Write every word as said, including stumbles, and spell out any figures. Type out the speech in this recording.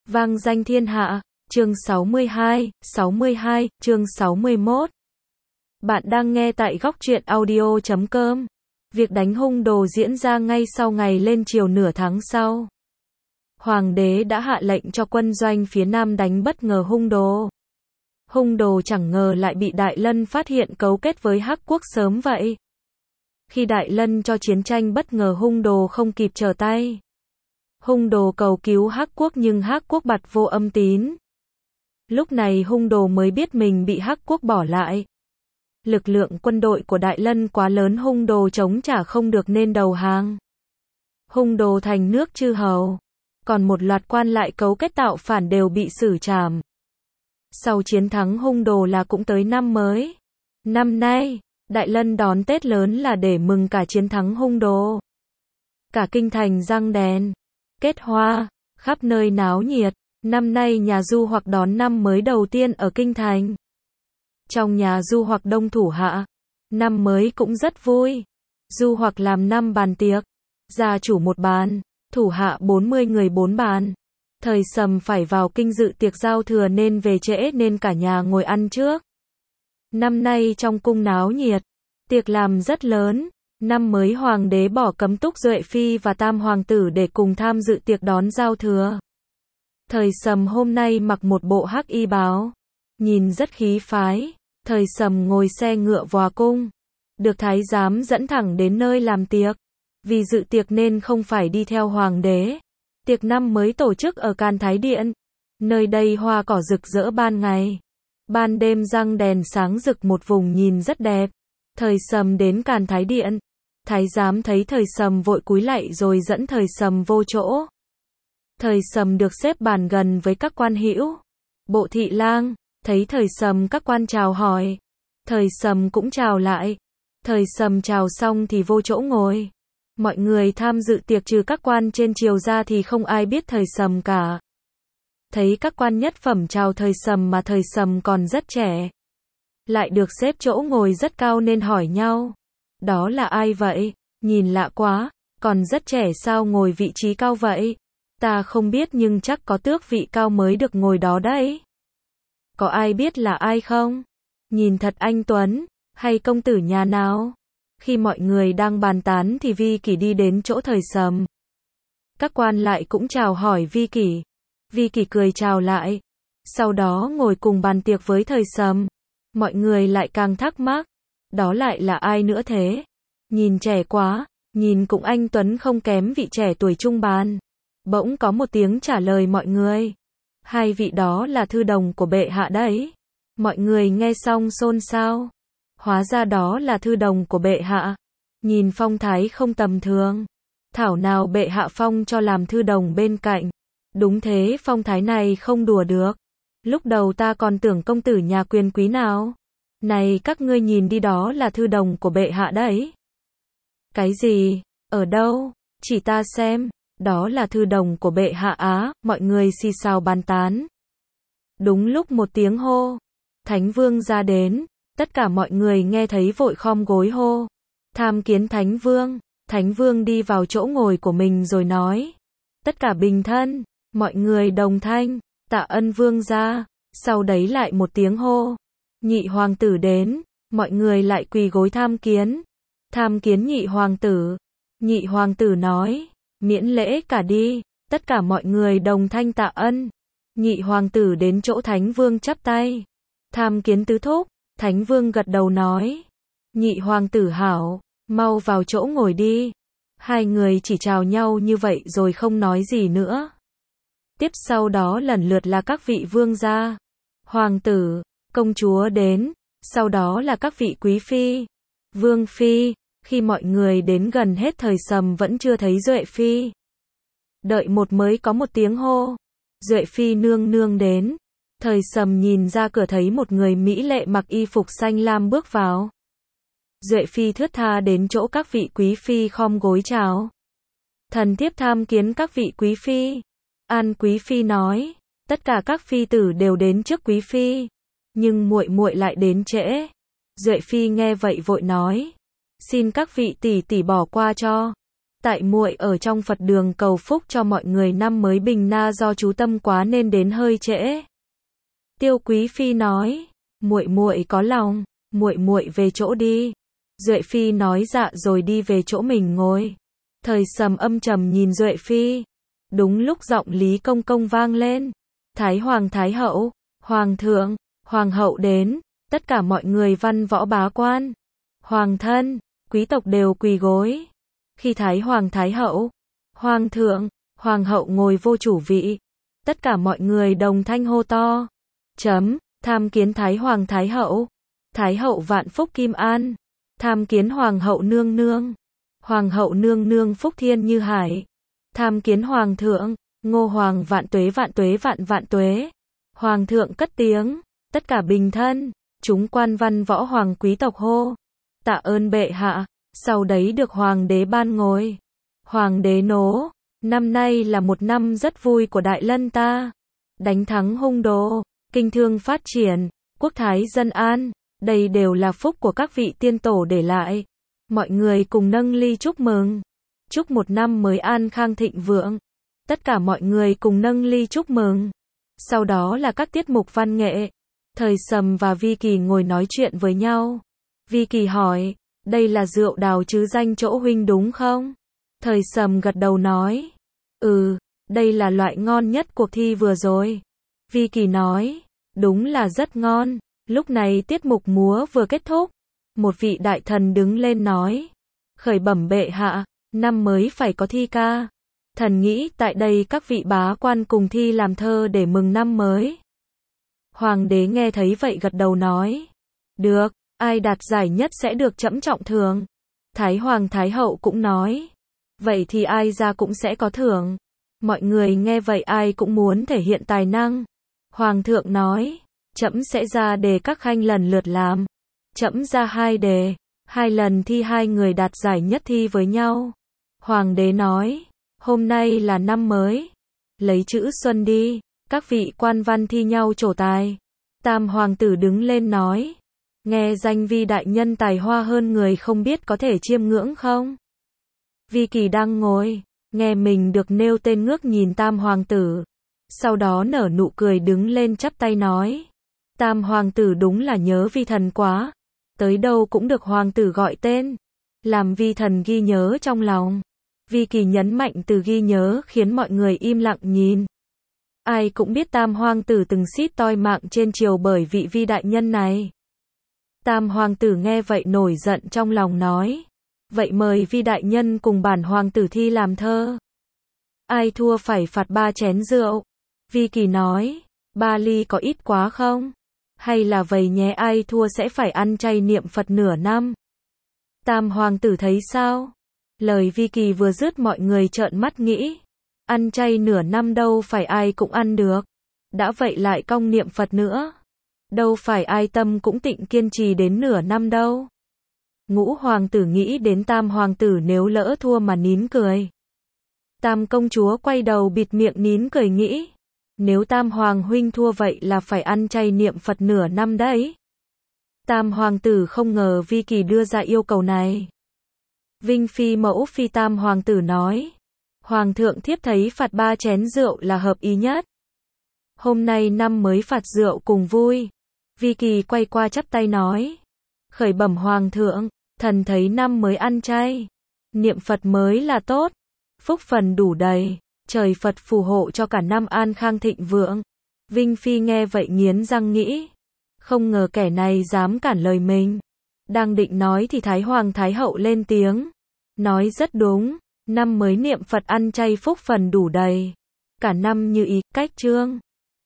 Vang danh thiên hạ, chương sáu mươi hai, sáu mươi hai, chương sáu mươi mốt. Bạn đang nghe tại góc truyện audio chấm com. Việc đánh hung đồ diễn ra ngay sau ngày lên triều nửa tháng sau. Hoàng đế đã hạ lệnh cho quân doanh phía Nam đánh bất ngờ hung đồ. Hung đồ chẳng ngờ lại bị Đại Lân phát hiện cấu kết với Hắc Quốc sớm vậy. Khi Đại Lân cho chiến tranh bất ngờ hung đồ không kịp trở tay. Hung đồ cầu cứu Hắc Quốc nhưng Hắc Quốc bặt vô âm tín. Lúc này hung đồ mới biết mình bị Hắc Quốc bỏ lại. Lực lượng quân đội của Đại Lân quá lớn, hung đồ chống trả không được nên đầu hàng. Hung đồ thành nước chư hầu. Còn một loạt quan lại cấu kết tạo phản đều bị xử trảm. Sau chiến thắng hung đồ là cũng tới năm mới. Năm nay, Đại Lân đón Tết lớn là để mừng cả chiến thắng hung đồ. Cả kinh thành răng đèn, kết hoa, khắp nơi náo nhiệt. Năm nay nhà Du Hoặc đón năm mới đầu tiên ở kinh thành. Trong nhà Du Hoặc đông thủ hạ, năm mới cũng rất vui. Du Hoặc làm năm bàn tiệc, gia chủ một bàn, thủ hạ bốn mươi người bốn bàn. Thời Sầm phải vào kinh dự tiệc giao thừa nên về trễ nên cả nhà ngồi ăn trước. Năm nay trong cung náo nhiệt, tiệc làm rất lớn. Năm mới hoàng đế bỏ cấm túc Duệ Phi và tam hoàng tử để cùng tham dự tiệc đón giao thừa. Thời Sầm hôm nay mặc một bộ hắc y bào, nhìn rất khí phái. Thời Sầm ngồi xe ngựa vào cung, được thái giám dẫn thẳng đến nơi làm tiệc. Vì dự tiệc nên không phải đi theo hoàng đế. Tiệc năm mới tổ chức ở Can Thái Điện. Nơi đây hoa cỏ rực rỡ ban ngày, ban đêm răng đèn sáng rực một vùng nhìn rất đẹp. Thời Sầm đến Can Thái Điện, thái giám thấy Thời Sầm vội cúi lạy rồi dẫn Thời Sầm vô chỗ. Thời Sầm được xếp bàn gần với các quan hữu. Bộ thị lang, thấy Thời Sầm các quan chào hỏi. Thời Sầm cũng chào lại. Thời Sầm chào xong thì vô chỗ ngồi. Mọi người tham dự tiệc trừ các quan trên triều ra thì không ai biết Thời Sầm cả. Thấy các quan nhất phẩm chào Thời Sầm mà Thời Sầm còn rất trẻ, lại được xếp chỗ ngồi rất cao nên hỏi nhau. Đó là ai vậy? Nhìn lạ quá, còn rất trẻ sao ngồi vị trí cao vậy? Ta không biết nhưng chắc có tước vị cao mới được ngồi đó đấy. Có ai biết là ai không? Nhìn thật anh tuấn, hay công tử nhà nào? Khi mọi người đang bàn tán thì Vi Kỷ đi đến chỗ Thời Sầm. Các quan lại cũng chào hỏi Vi Kỷ. Vi Kỷ cười chào lại. Sau đó ngồi cùng bàn tiệc với Thời Sầm. Mọi người lại càng thắc mắc. Đó lại là ai nữa thế? Nhìn trẻ quá, nhìn cũng anh tuấn không kém vị trẻ tuổi trung bàn. Bỗng có một tiếng trả lời mọi người. Hai vị đó là thư đồng của bệ hạ đấy. Mọi người nghe xong xôn xao. Hóa ra đó là thư đồng của bệ hạ. Nhìn phong thái không tầm thường. Thảo nào bệ hạ phong cho làm thư đồng bên cạnh. Đúng thế, phong thái này không đùa được. Lúc đầu ta còn tưởng công tử nhà quyền quý nào. Này các ngươi nhìn đi, đó là thư đồng của bệ hạ đấy. Cái gì? Ở đâu? Chỉ ta xem. Đó là thư đồng của bệ hạ á. Mọi người xì xào bàn tán. Đúng lúc một tiếng hô, Thánh Vương ra đến. Tất cả mọi người nghe thấy vội khom gối hô. Tham kiến Thánh Vương. Thánh Vương đi vào chỗ ngồi của mình rồi nói. Tất cả bình thân. Mọi người đồng thanh. Tạ ân vương gia. Sau đấy lại một tiếng hô. Nhị hoàng tử đến. Mọi người lại quỳ gối tham kiến. Tham kiến nhị hoàng tử. Nhị hoàng tử nói. Miễn lễ cả đi. Tất cả mọi người đồng thanh tạ ân. Nhị hoàng tử đến chỗ Thánh Vương chắp tay. Tham kiến tứ thúc. Thánh Vương gật đầu nói. Nhị hoàng tử hảo, mau vào chỗ ngồi đi. Hai người chỉ chào nhau như vậy rồi không nói gì nữa. Tiếp sau đó lần lượt là các vị vương gia, hoàng tử, công chúa đến. Sau đó là các vị quý phi, vương phi. Khi mọi người đến gần hết Thời Sầm vẫn chưa thấy Duệ Phi. Đợi một mới có một tiếng hô. Duệ Phi nương nương đến. Thời Sầm nhìn ra cửa thấy một người mỹ lệ mặc y phục xanh lam bước vào. Duệ Phi thướt tha đến chỗ các vị quý phi khom gối chào. Thần thiếp tham kiến các vị quý phi. An quý phi nói, tất cả các phi tử đều đến trước quý phi, nhưng muội muội lại đến trễ. Duệ Phi nghe vậy vội nói, xin các vị tỷ tỷ bỏ qua cho. Tại muội ở trong Phật đường cầu phúc cho mọi người năm mới bình na do chú tâm quá nên đến hơi trễ. Tiêu Quý Phi nói, muội muội có lòng, muội muội về chỗ đi. Duệ Phi nói dạ rồi đi về chỗ mình ngồi. Thời Sầm âm trầm nhìn Duệ Phi. Đúng lúc giọng Lý Công Công vang lên. Thái Hoàng Thái Hậu, Hoàng thượng, Hoàng hậu đến, tất cả mọi người văn võ bá quan, Hoàng thân, quý tộc đều quỳ gối. Khi Thái Hoàng Thái Hậu, Hoàng thượng, Hoàng hậu ngồi vô chủ vị, tất cả mọi người đồng thanh hô to. Chấm, tham kiến Thái Hoàng Thái Hậu, Thái Hậu vạn phúc kim an, tham kiến Hoàng hậu nương nương, Hoàng hậu nương nương phúc thiên như hải, tham kiến Hoàng thượng, Ngô Hoàng vạn tuế vạn tuế vạn vạn tuế. Hoàng thượng cất tiếng, tất cả bình thân, chúng quan văn võ hoàng quý tộc hô. Tạ ơn bệ hạ, sau đấy được Hoàng đế ban ngôi. Hoàng đế nố, năm nay là một năm rất vui của Đại Lân ta. Đánh thắng hung đồ, kinh thương phát triển, quốc thái dân an, đây đều là phúc của các vị tiên tổ để lại. Mọi người cùng nâng ly chúc mừng. Chúc một năm mới an khang thịnh vượng. Tất cả mọi người cùng nâng ly chúc mừng. Sau đó là các tiết mục văn nghệ. Thời Sầm và Vi Kỳ ngồi nói chuyện với nhau. Vi Kỳ hỏi, đây là rượu đào chứ danh chỗ huynh đúng không? Thời Sầm gật đầu nói, ừ, đây là loại ngon nhất cuộc thi vừa rồi. Vi Kỳ nói, đúng là rất ngon. Lúc này tiết mục múa vừa kết thúc. Một vị đại thần đứng lên nói, khởi bẩm bệ hạ, năm mới phải có thi ca. Thần nghĩ tại đây các vị bá quan cùng thi làm thơ để mừng năm mới. Hoàng đế nghe thấy vậy gật đầu nói, được, ai đạt giải nhất sẽ được trẫm trọng thưởng. Thái Hoàng Thái Hậu cũng nói, vậy thì ai ra cũng sẽ có thưởng. Mọi người nghe vậy ai cũng muốn thể hiện tài năng. Hoàng thượng nói, trẫm sẽ ra đề các khanh lần lượt làm. Trẫm ra hai đề, hai lần thi hai người đạt giải nhất thi với nhau. Hoàng đế nói, hôm nay là năm mới, lấy chữ xuân đi, các vị quan văn thi nhau trổ tài. Tam hoàng tử đứng lên nói, nghe danh Vi đại nhân tài hoa hơn người không biết có thể chiêm ngưỡng không? Vi Kỳ đang ngồi, nghe mình được nêu tên ngước nhìn Tam hoàng tử, sau đó nở nụ cười đứng lên chắp tay nói, Tam hoàng tử đúng là nhớ Vi thần quá, tới đâu cũng được hoàng tử gọi tên, làm Vi thần ghi nhớ trong lòng. Vi Kỳ nhấn mạnh từ ghi nhớ khiến mọi người im lặng nhìn. Ai cũng biết Tam hoàng tử từng xít toi mạng trên triều bởi vị Vi đại nhân này. Tam hoàng tử nghe vậy nổi giận trong lòng nói, vậy mời Vi đại nhân cùng bản hoàng tử thi làm thơ. Ai thua phải phạt ba chén rượu. Vi Kỳ nói, ba ly có ít quá không? Hay là vậy nhé, ai thua sẽ phải ăn chay niệm Phật nửa năm. Tam hoàng tử thấy sao? Lời Vi Kỳ vừa dứt mọi người trợn mắt nghĩ, ăn chay nửa năm đâu phải ai cũng ăn được. Đã vậy lại cong niệm Phật nữa. Đâu phải ai tâm cũng tịnh kiên trì đến nửa năm đâu. Ngũ hoàng tử nghĩ đến Tam hoàng tử nếu lỡ thua mà nín cười. Tam công chúa quay đầu bịt miệng nín cười nghĩ, nếu Tam hoàng huynh thua vậy là phải ăn chay niệm Phật nửa năm đấy. Tam hoàng tử không ngờ Vi Kỳ đưa ra yêu cầu này. Vinh Phi mẫu Phi Tam hoàng tử nói, Hoàng thượng thiếp thấy phạt ba chén rượu là hợp ý nhất. Hôm nay năm mới phạt rượu cùng vui. Vi Kỳ quay qua chắp tay nói, khởi bẩm Hoàng thượng, thần thấy năm mới ăn chay, niệm Phật mới là tốt, phúc phần đủ đầy, trời Phật phù hộ cho cả năm an khang thịnh vượng. Vinh Phi nghe vậy nghiến răng nghĩ, không ngờ kẻ này dám cản lời mình. Đang định nói thì Thái Hoàng Thái Hậu lên tiếng, nói rất đúng, năm mới niệm Phật ăn chay phúc phần đủ đầy, cả năm như ý, cách chương.